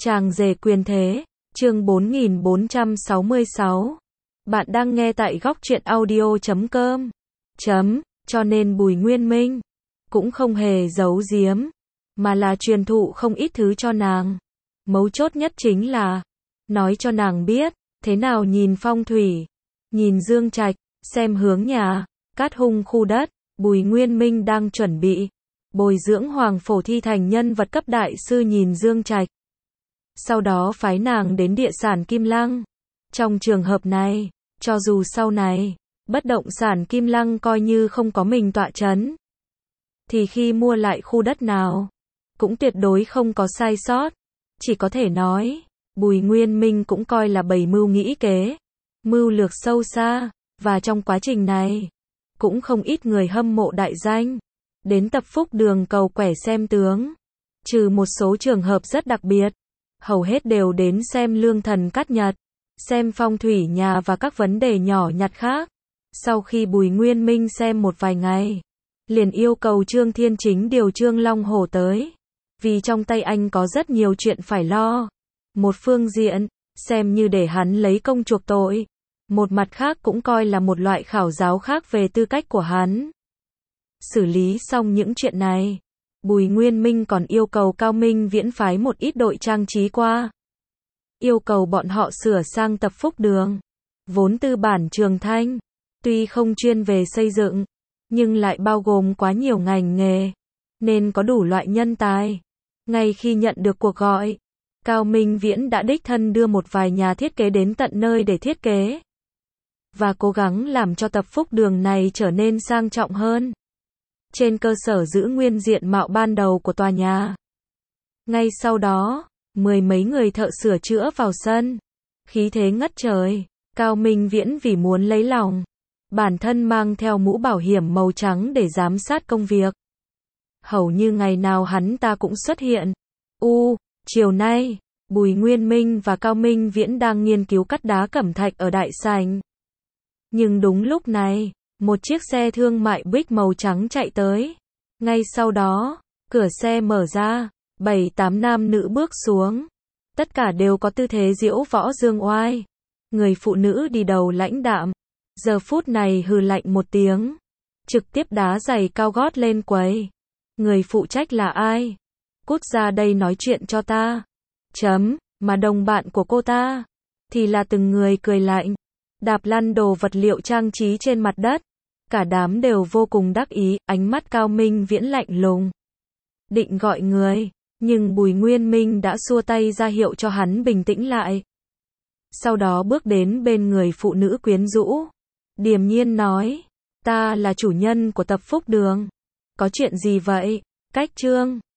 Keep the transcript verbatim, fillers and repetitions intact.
Chàng rể quyền thế, chương bốn nghìn bốn trăm sáu mươi sáu. Bạn đang nghe tại góc truyện audio chấm com. Chấm, cho nên Bùi Nguyên Minh cũng không hề giấu giếm, mà là truyền thụ không ít thứ cho nàng. Mấu chốt nhất chính là nói cho nàng biết thế nào nhìn phong thủy, nhìn dương trạch, xem hướng nhà, cát hung khu đất. Bùi Nguyên Minh đang chuẩn bị bồi dưỡng Hoàng Phổ Thi thành nhân vật cấp đại sư nhìn dương trạch. Sau đó phái nàng đến địa sản Kim Lăng. Trong trường hợp này, cho dù sau này, bất động sản Kim Lăng coi như không có mình tọa chấn, thì khi mua lại khu đất nào, cũng tuyệt đối không có sai sót. Chỉ có thể nói, Bùi Nguyên Minh cũng coi là bày mưu nghĩ kế, mưu lược sâu xa, và trong quá trình này, cũng không ít người hâm mộ đại danh, đến Tập Phúc Đường cầu quẻ xem tướng. Trừ một số trường hợp rất đặc biệt, hầu hết đều đến xem lương thần cát nhật, xem phong thủy nhà và các vấn đề nhỏ nhặt khác. Sau khi Bùi Nguyên Minh xem một vài ngày, liền yêu cầu Trương Thiên Chính điều Trương Long Hổ tới, vì trong tay anh có rất nhiều chuyện phải lo. Một phương diện, xem như để hắn lấy công chuộc tội, một mặt khác cũng coi là một loại khảo giáo khác về tư cách của hắn. Xử lý xong những chuyện này, Bùi Nguyên Minh còn yêu cầu Cao Minh Viễn phái một ít đội trang trí qua, yêu cầu bọn họ sửa sang Tập Phúc Đường. Vốn tư bản Trường Thanh, tuy không chuyên về xây dựng, nhưng lại bao gồm quá nhiều ngành nghề, nên có đủ loại nhân tài. Ngay khi nhận được cuộc gọi, Cao Minh Viễn đã đích thân đưa một vài nhà thiết kế đến tận nơi để thiết kế, và cố gắng làm cho Tập Phúc Đường này trở nên sang trọng hơn, trên cơ sở giữ nguyên diện mạo ban đầu của tòa nhà. Ngay sau đó, mười mấy người thợ sửa chữa vào sân, khí thế ngất trời. Cao Minh Viễn vì muốn lấy lòng, bản thân mang theo mũ bảo hiểm màu trắng để giám sát công việc. Hầu như ngày nào hắn ta cũng xuất hiện. U, chiều nay, Bùi Nguyên Minh và Cao Minh Viễn đang nghiên cứu cắt đá cẩm thạch ở đại sảnh. Nhưng đúng lúc này, một chiếc xe thương mại Buick màu trắng chạy tới. Ngay sau đó, cửa xe mở ra, bảy tám nam nữ bước xuống. Tất cả đều có tư thế diễu võ dương oai. Người phụ nữ đi đầu lãnh đạm, giờ phút này hừ lạnh một tiếng, trực tiếp đá giày cao gót lên quầy. Người phụ trách là ai? Cút ra đây nói chuyện cho ta. Chấm, mà đồng bạn của cô ta thì là từng người cười lạnh, đạp lăn đồ vật liệu trang trí trên mặt đất. Cả đám đều vô cùng đắc ý, ánh mắt Cao Minh Viễn lạnh lùng, định gọi người, nhưng Bùi Nguyên Minh đã xua tay ra hiệu cho hắn bình tĩnh lại. Sau đó bước đến bên người phụ nữ quyến rũ, điềm nhiên nói, ta là chủ nhân của Tập Phúc Đường. Có chuyện gì vậy? Cách Trương